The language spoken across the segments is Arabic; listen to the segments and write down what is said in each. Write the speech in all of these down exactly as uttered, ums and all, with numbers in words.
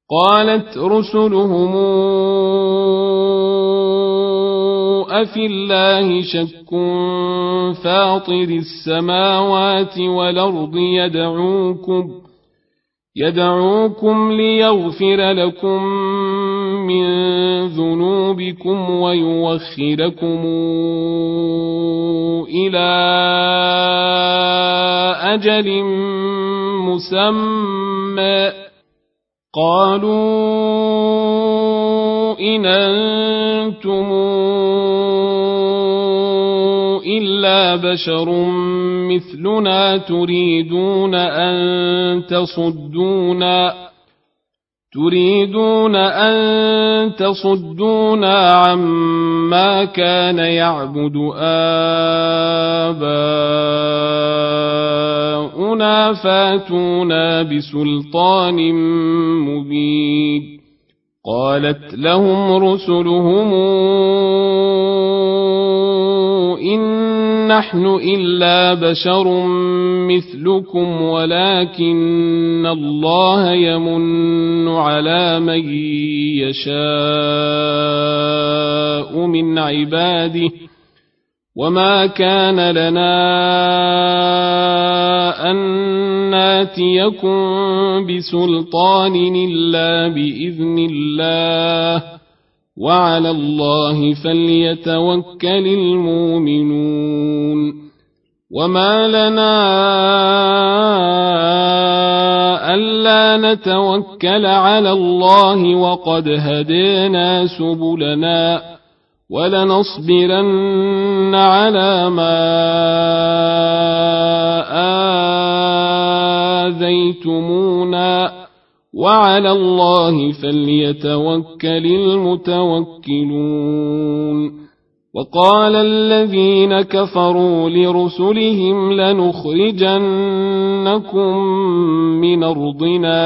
قالت رسلهم أفي الله شك فاطر السماوات والأرض يدعوكم يدعوكم ليغفر لكم من ذنوبكم ويوخركم إلى أجل مسمى قالوا إن أنتم إلا بشر مثلنا تريدون أن تصدونا تريدون أن تصدونا عما كان يعبد آباؤنا فاتونا بسلطان مبين قالت لهم رسلهم إن نحن إلا بشر مثلكم ولكن الله يمن على من يشاء من عباده وما كان لنا أن ناتيكم بسلطان إلا بإذن الله وعلى الله فليتوكل المؤمنون وما لنا ألا نتوكل على الله وقد هدينا سبلنا ولنصبرن على ما آذيتمونا وعلى الله فليتوكل المتوكلون وقال الذين كفروا لرسلهم لنخرجنكم من أرضنا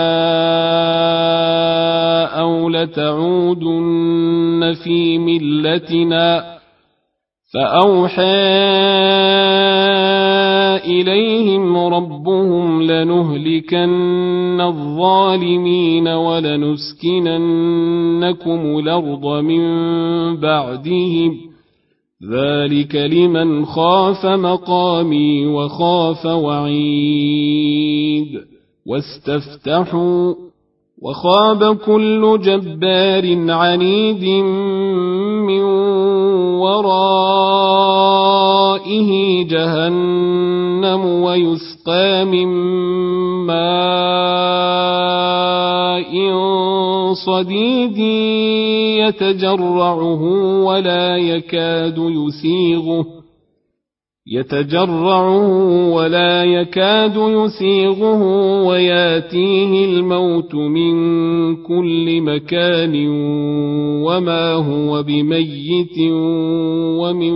أو لتعودن في ملتنا فأوحى إليهم ربهم لنهلكن الظالمين ولنسكننكم الأرض من بعدهم ذلك لمن خاف مقامي وخاف وعيد واستفتحوا وخاب كل جبار عنيد من ورائه جهنم ويسقى من ماء صديد يتجرعه ولا يكاد يسيغه يتجرعه ولا يكاد يسيغه وياتيه الموت من كل مكان وما هو بميت ومن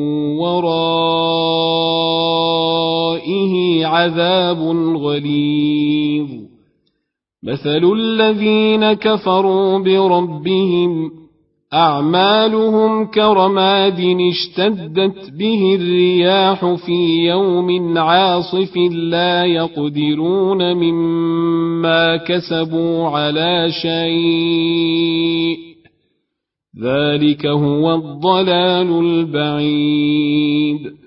ورائه عذاب غليظ مثل الذين كفروا بربهم أعمالهم كرماد اشتدت به الرياح في يوم عاصف لا يقدرون مما كسبوا على شيء ذلك هو الضلال البعيد